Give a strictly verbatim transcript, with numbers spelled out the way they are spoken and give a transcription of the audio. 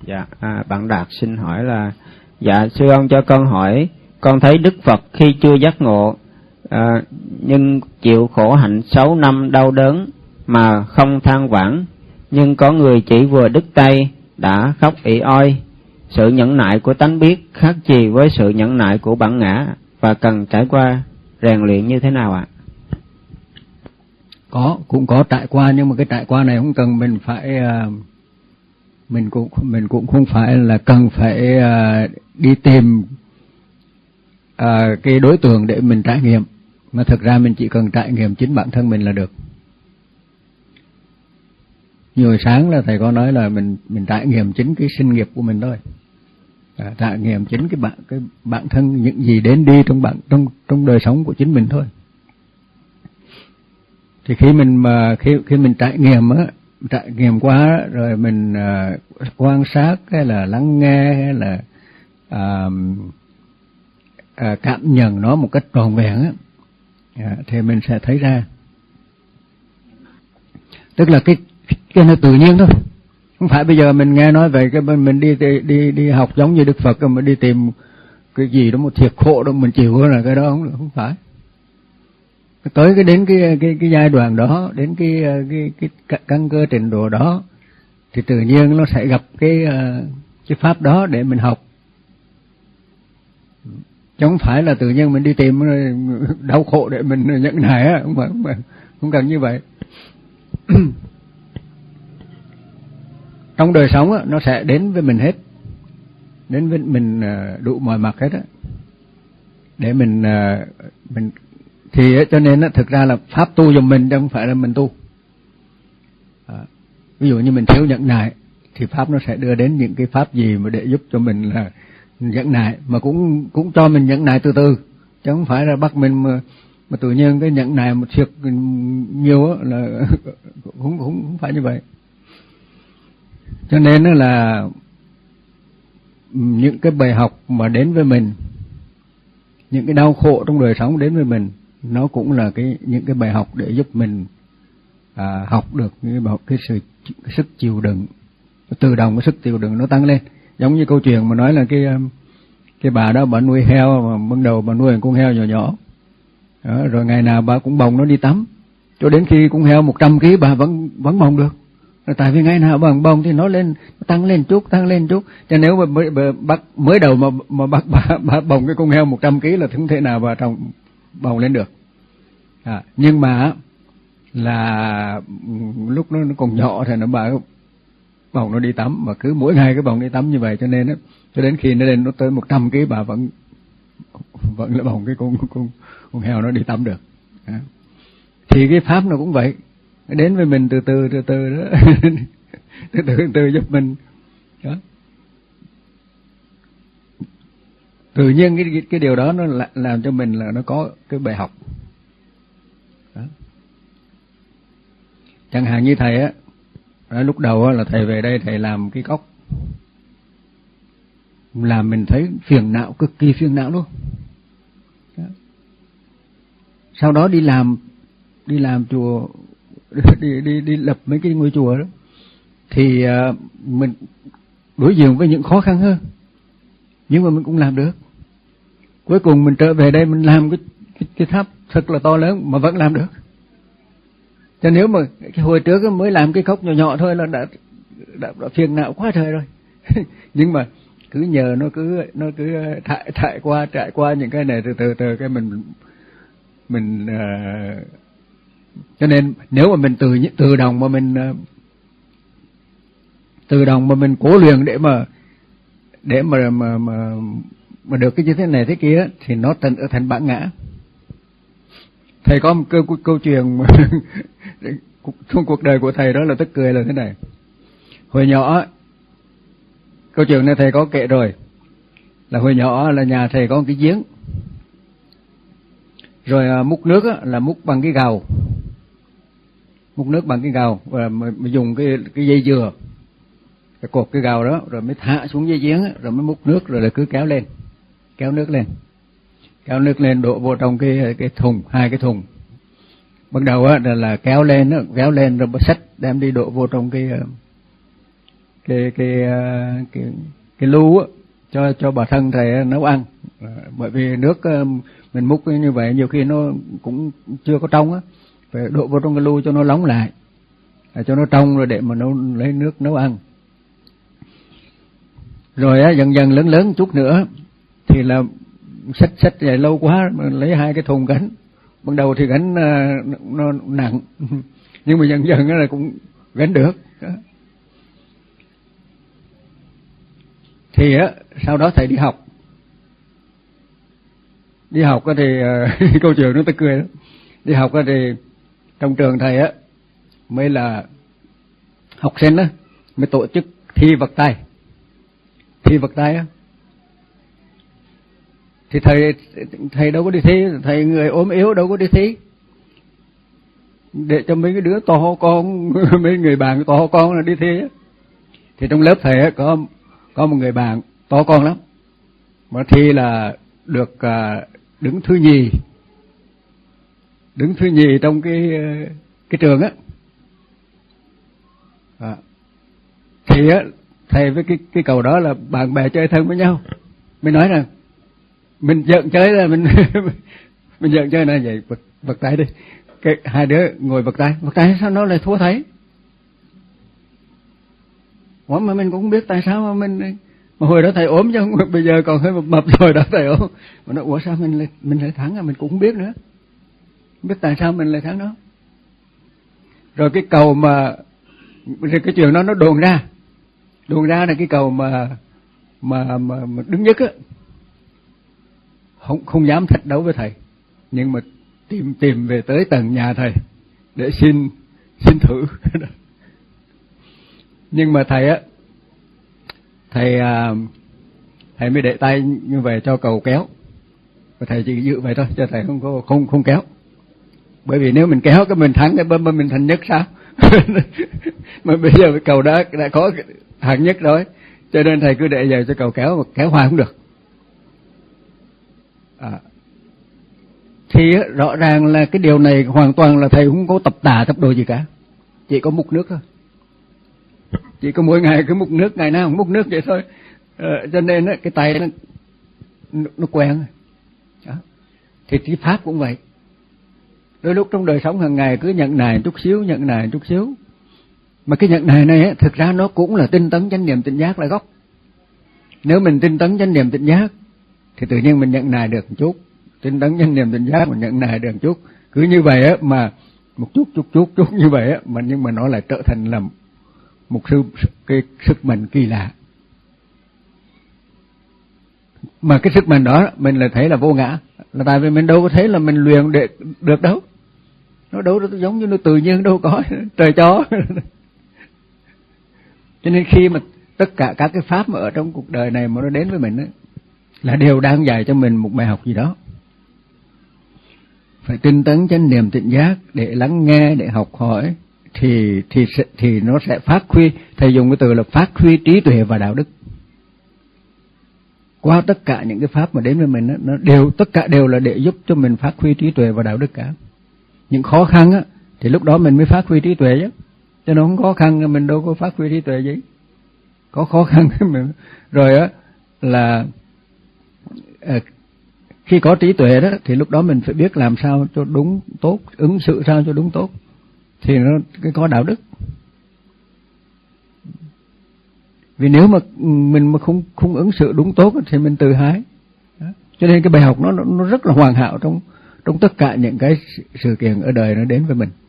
Dạ, à, bạn Đạt xin hỏi là, dạ sư ông cho con hỏi, con thấy Đức Phật khi chưa giác ngộ, à, nhưng chịu khổ hạnh sáu năm đau đớn mà không than vãn, nhưng có người chỉ vừa đứt tay đã khóc ỉ oi. Sự nhẫn nại của tánh biết khác gì với sự nhẫn nại của bản ngã, và cần trải qua rèn luyện như thế nào ạ? Có, cũng có trải qua, nhưng mà cái trải qua này không cần mình phải mình cũng mình cũng không phải là cần phải đi tìm cái đối tượng để mình trải nghiệm, mà thực ra mình chỉ cần trải nghiệm chính bản thân mình là được. Như hồi sáng là thầy có nói là mình mình trải nghiệm chính cái sinh nghiệp của mình thôi, à, trải nghiệm chính cái bản cái bản thân, những gì đến đi trong bản trong trong đời sống của chính mình thôi. Thì khi mình mà khi khi mình trải nghiệm á, trải nghiệm qua rồi mình uh, quan sát hay là lắng nghe hay là uh, uh, cảm nhận nó một cách trọn vẹn á, uh, thì mình sẽ thấy ra, tức là cái cái nó tự nhiên thôi. Không phải bây giờ mình nghe nói về cái mình đi đi đi, đi học giống như Đức Phật mà đi tìm cái gì đó một thiệt khổ đó mình chịu, là cái đó không không phải. Tới cái đến cái cái cái giai đoạn đó, đến cái cái cái căn cơ trình độ đó, thì tự nhiên nó sẽ gặp cái cái pháp đó để mình học. Chứ không phải là tự nhiên mình đi tìm đau khổ để mình nhận nại á, không phải, không phải, không cần như vậy. Trong đời sống á, nó sẽ đến với mình hết, đến với mình đủ mọi mặt hết á, để mình mình thì cho nên á, thực ra là pháp tu giùm mình chứ không phải là mình tu. À, ví dụ như mình thiếu nhẫn nại thì pháp nó sẽ đưa đến những cái pháp gì mà để giúp cho mình là nhẫn nại, mà cũng cũng cho mình nhẫn nại từ từ, chứ không phải là bắt mình mà mà tự nhiên cái nhẫn nại một thiệt nhiều á là cũng cũng không phải như vậy. Cho nên là những cái bài học mà đến với mình, những cái đau khổ trong đời sống đến với mình, nó cũng là cái những cái bài học để giúp mình à, học được cái, cái sự cái sức chịu đựng, tự động cái sức chịu đựng nó tăng lên. Giống như câu chuyện mà nói là cái cái bà đó bà nuôi heo, mà ban đầu bà nuôi một con heo nhỏ nhỏ đó, rồi ngày nào bà cũng bồng nó đi tắm, cho đến khi con heo một trăm ký bà vẫn vẫn bồng được. Tại vì ngày nào bằng bồng thì nó lên, nó tăng lên chút, tăng lên chút. Cho nếu mà mới, bắt mới đầu mà mà bắt bà, bà bồng cái con heo một trăm ký là không thể nào bà trồng bồng lên được. À, nhưng mà là lúc nó, nó còn nhỏ thì nó bà bồng nó đi tắm, mà cứ mỗi ngày cái bồng đi tắm như vậy, cho nên á, cho đến khi nó lên nó tới một trăm ký bà vẫn vẫn là bồng cái con con con heo nó đi tắm được. À. Thì cái pháp nó cũng vậy, đến với mình từ từ từ từ đó, từ từ từ giúp mình đó. Tự nhiên cái cái điều đó nó làm cho mình là nó có cái bài học đó. Chẳng hạn như thầy á, lúc đầu á là thầy về đây thầy làm cái cốc, làm mình thấy phiền não, cực kỳ phiền não luôn đó. Sau đó đi làm đi làm chùa, đi đi đi lập mấy cái ngôi chùa đó, thì uh, mình đối diện với những khó khăn hơn, nhưng mà mình cũng làm được. Cuối cùng mình trở về đây mình làm cái cái, cái tháp thật là to lớn mà vẫn làm được. Cho nếu mà cái hồi trước mới làm cái cốc nhỏ nhỏ thôi là đã đã, đã phiền não quá trời rồi. Nhưng mà cứ nhờ nó cứ nó cứ trải trải qua trải qua những cái này từ từ từ cái mình mình uh, cho nên nếu mà mình từ từ động mà mình từ động mà mình cố luyện để mà để mà mà mà, mà được cái như thế này thế kia thì nó thành ở thành bản ngã. Thầy có một câu câu chuyện trong cuộc đời của thầy đó là tức cười là thế này. Hồi nhỏ, câu chuyện này thầy có kể rồi, là hồi nhỏ là nhà thầy có một cái giếng, rồi múc nước á, là múc bằng cái gầu, múc nước bằng cái gầu, và mới dùng cái cái dây dừa, cái cột cái gầu đó, rồi mới thả xuống dây giếng, rồi mới múc nước, rồi là cứ kéo lên, kéo nước lên, kéo nước lên đổ vô trong cái cái thùng, hai cái thùng. Ban đầu á là, là kéo lên, kéo lên rồi xách đem đi đổ vô trong cái cái cái cái cái, cái lu á cho cho bà thân thầy nấu ăn, bởi vì nước mình múc như vậy nhiều khi nó cũng chưa có trong á, phải đổ vào trong cái lu cho nó nóng lại, cho nó trong rồi để mà nấu lấy nước nấu ăn. Rồi á dần dần lớn lớn chút nữa thì là xách xách dài lâu quá lấy hai cái thùng gánh. Ban đầu thì gánh nó nặng nhưng mà dần dần là cũng gánh được. Thì á sau đó thầy đi học. Đi học á thì câu chuyện nó ta cười đó. Đi học á thì trong trường thầy á mới là học sinh á mới tổ chức thi vật tay. Thi vật tay á thì thầy thầy đâu có đi thi, thầy người ốm yếu đâu có đi thi, để cho mấy cái đứa to con mấy người bạn to con là đi thi á. Thì trong lớp thầy á có có một người bạn to con lắm mà thi là được uh, đứng thứ nhì, đứng thứ nhì trong cái cái trường á. À. Thì á thầy với cái cái cầu đó là bạn bè chơi thân với nhau, mới nói rằng mình giận chơi là mình mình giận chơi là vậy, vật vật tay đi. Cái hai đứa ngồi vật tay, vật tay sao nó lại thua thầy? Ủa mà mình cũng không biết tại sao mà mình mà hồi đó thầy ốm chứ không, bây giờ còn hơi mập mập rồi đó thầy ốm. Mà nó ủa sao mình lại mình lại thắng à? Mình cũng không biết nữa, không biết tại sao mình lại thắng đó. Rồi cái cầu mà rồi cái chuyện đó nó đồn ra, đồn ra là cái cầu mà mà mà, mà đứng nhất á không không dám thách đấu với thầy, nhưng mà tìm tìm về tới tận nhà thầy để xin xin thử. Nhưng mà thầy á thầy à, thầy mới để tay như vậy cho cầu kéo, và thầy chỉ giữ vậy thôi cho thầy không có không không kéo, bởi vì nếu mình kéo cái mình thắng cái bơm mình thành nhất sao? Mà bây giờ cái cầu đã đã có hạng nhất rồi, cho nên thầy cứ để vậy cho cầu kéo, mà kéo hoài không được. À. Thì rõ ràng là cái điều này hoàn toàn là thầy không có tập tà tập đồ gì cả, chỉ có múc nước thôi, chỉ có mỗi ngày cứ múc nước, ngày nào cũng múc nước vậy thôi. À, cho nên á, cái tay nó nó quen. Đó. Thì trí pháp cũng vậy, đôi lúc trong đời sống hàng ngày cứ nhận nài chút xíu, nhận nài chút xíu, mà cái nhận nài này á, thực ra nó cũng là tinh tấn chánh niệm tỉnh giác là gốc. Nếu mình tinh tấn chánh niệm tỉnh giác thì tự nhiên mình nhận nài được một chút, tinh tấn chánh niệm tỉnh giác mình nhận nài được một chút, cứ như vậy á mà một chút chút chút chút như vậy á, mà nhưng mà nó lại trở thành là một sự cái sức mạnh kỳ lạ. Mà cái sức mạnh đó mình lại thấy là vô ngã, là tại vì mình đâu có thấy là mình luyện để được đâu, nó đâu nó giống như nó tự nhiên đâu có trời cho. Cho nên khi mà tất cả các cái pháp mà ở trong cuộc đời này mà nó đến với mình ấy, là đều đang dạy cho mình một bài học gì đó. Phải tinh tấn chánh niệm tỉnh giác để lắng nghe, để học hỏi, thì thì thì nó sẽ phát huy. Thầy dùng cái từ là phát huy trí tuệ và đạo đức. Qua tất cả những cái pháp mà đến với mình đó, nó đều tất cả đều là để giúp cho mình phát huy trí tuệ và đạo đức cả. Những khó khăn á thì lúc đó mình mới phát huy trí tuệ chứ, cho nó không khó khăn mình đâu có phát huy trí tuệ gì. Có khó khăn mình rồi á là à, khi có trí tuệ đó thì lúc đó mình phải biết làm sao cho đúng tốt, ứng xử sao cho đúng tốt, thì nó cái có đạo đức. Vì nếu mà mình mà không không ứng xử đúng tốt thì mình tự hái. Đó. Cho nên cái bài học nó nó rất là hoàn hảo trong trong tất cả những cái sự kiện ở đời nó đến với mình.